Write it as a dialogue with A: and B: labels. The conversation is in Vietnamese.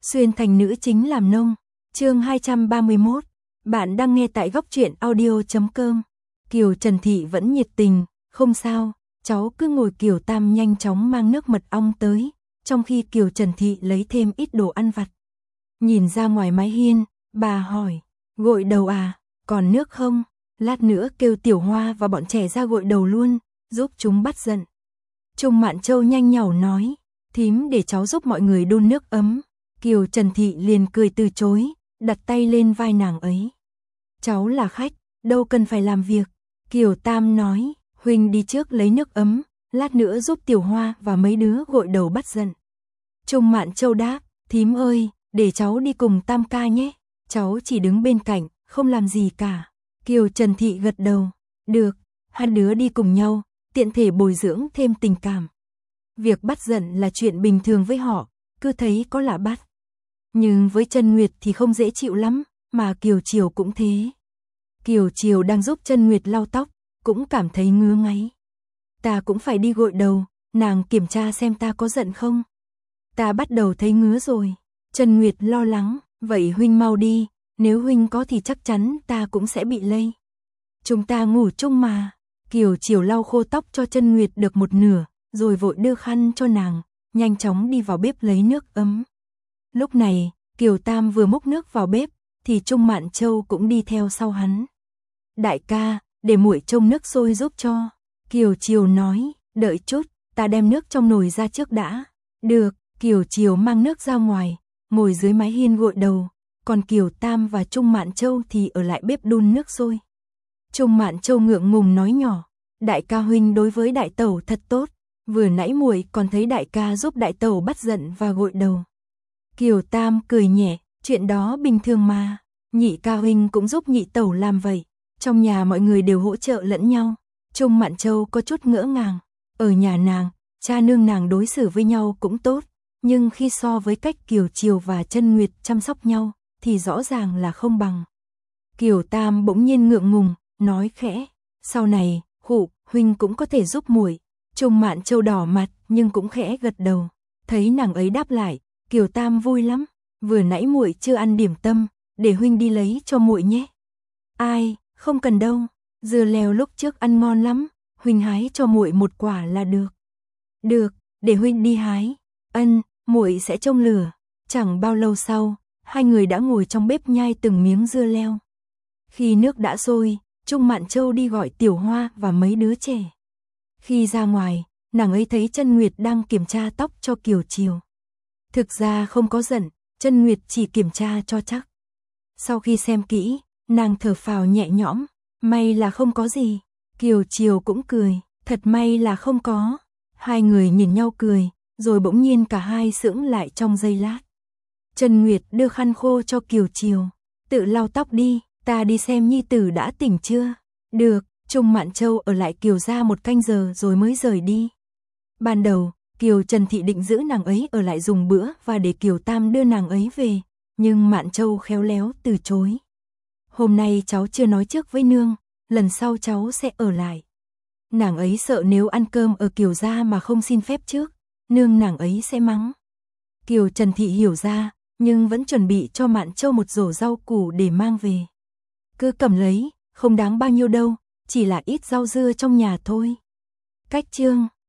A: Xuyên thành nữ chính làm nông. Chương 231. Bạn đang nghe tại góc truyện audio.com. Kiều Trần Thị vẫn nhiệt tình, không sao, cháu cứ ngồi. Kiều Tam nhanh chóng mang nước mật ong tới, trong khi Kiều Trần Thị lấy thêm ít đồ ăn vặt. Nhìn ra ngoài mái hiên, bà hỏi, gội đầu à, còn nước không? Lát nữa kêu Tiểu Hoa và bọn trẻ ra gội đầu luôn, giúp chúng bắt giận. Trung Mạn Châu nhanh nhảu nói, thím để cháu giúp mọi người đun nước ấm. Kiều Trần Thị liền cười từ chối, đặt tay lên vai nàng ấy. Cháu là khách, đâu cần phải làm việc. Kiều Tam nói, huynh đi trước lấy nước ấm, lát nữa giúp Tiểu Hoa và mấy đứa gội đầu bắt giận. Trung Mạn Châu đáp, thím ơi, để cháu đi cùng Tam ca nhé. Cháu chỉ đứng bên cạnh, không làm gì cả. Kiều Trần Thị gật đầu, được, hai đứa đi cùng nhau, tiện thể bồi dưỡng thêm tình cảm. Việc bắt giận là chuyện bình thường với họ, cứ thấy có lạ bắt. Nhưng với Trân Nguyệt thì không dễ chịu lắm, mà Kiều Triều cũng thế. Kiều Triều đang giúp Trân Nguyệt lau tóc, cũng cảm thấy ngứa ngáy. Ta cũng phải đi gội đầu, nàng kiểm tra xem ta có giận không. Ta bắt đầu thấy ngứa rồi. Trân Nguyệt lo lắng, vậy huynh mau đi, nếu huynh có thì chắc chắn ta cũng sẽ bị lây. Chúng ta ngủ chung mà. Kiều Triều lau khô tóc cho Trân Nguyệt được một nửa, rồi vội đưa khăn cho nàng, nhanh chóng đi vào bếp lấy nước ấm. Lúc này, Kiều Tam vừa múc nước vào bếp, thì Trung Mạn Châu cũng đi theo sau hắn. Đại ca, để muội trông nước sôi giúp cho. Kiều Triều nói, đợi chút, ta đem nước trong nồi ra trước đã. Được, Kiều Triều mang nước ra ngoài, ngồi dưới mái hiên gội đầu, còn Kiều Tam và Trung Mạn Châu thì ở lại bếp đun nước sôi. Trung Mạn Châu ngượng ngùng nói nhỏ, đại ca huynh đối với đại tẩu thật tốt, vừa nãy muội còn thấy đại ca giúp đại tẩu bắt giận và gội đầu. Kiều Tam cười nhẹ, chuyện đó bình thường mà, nhị ca huynh cũng giúp nhị tẩu làm vậy, trong nhà mọi người đều hỗ trợ lẫn nhau. Trung Mạn Châu có chút ngỡ ngàng, ở nhà nàng, cha nương nàng đối xử với nhau cũng tốt, nhưng khi so với cách Kiều Triều và Trân Nguyệt chăm sóc nhau, thì rõ ràng là không bằng. Kiều Tam bỗng nhiên ngượng ngùng, nói khẽ, sau này, huynh cũng có thể giúp muội. Trung Mạn Châu đỏ mặt nhưng cũng khẽ gật đầu, thấy nàng ấy đáp lại, Kiều Tam vui lắm, vừa nãy muội chưa ăn điểm tâm, để huynh đi lấy cho muội nhé. Ai, không cần đâu, dưa leo lúc trước ăn ngon lắm, huynh hái cho muội một quả là được. Được, để huynh đi hái. Ân, muội sẽ trông lửa. Chẳng bao lâu sau, hai người đã ngồi trong bếp nhai từng miếng dưa leo. Khi nước đã sôi, Trung Mạn Châu đi gọi Tiểu Hoa và mấy đứa trẻ. Khi ra ngoài, nàng ấy thấy Trân Nguyệt đang kiểm tra tóc cho Kiều Triều. Thực ra không có giận, Trân Nguyệt chỉ kiểm tra cho chắc. Sau khi xem kỹ, nàng thở phào nhẹ nhõm, may là không có gì. Kiều Triều cũng cười, thật may là không có. Hai người nhìn nhau cười, rồi bỗng nhiên cả hai sững lại trong giây lát. Trân Nguyệt đưa khăn khô cho Kiều Triều, tự lau tóc đi, ta đi xem nhi tử đã tỉnh chưa. Được, Trung Mạn Châu ở lại Kiều gia một canh giờ rồi mới rời đi. Ban đầu, Kiều Trần Thị định giữ nàng ấy ở lại dùng bữa và để Kiều Tam đưa nàng ấy về, nhưng Mạn Châu khéo léo từ chối. Hôm nay cháu chưa nói trước với nương, lần sau cháu sẽ ở lại. Nàng ấy sợ nếu ăn cơm ở Kiều gia mà không xin phép trước, nương nàng ấy sẽ mắng. Kiều Trần Thị hiểu ra, nhưng vẫn chuẩn bị cho Mạn Châu một rổ rau củ để mang về. Cứ cầm lấy, không đáng bao nhiêu đâu, chỉ là ít rau dưa trong nhà thôi. Cách chương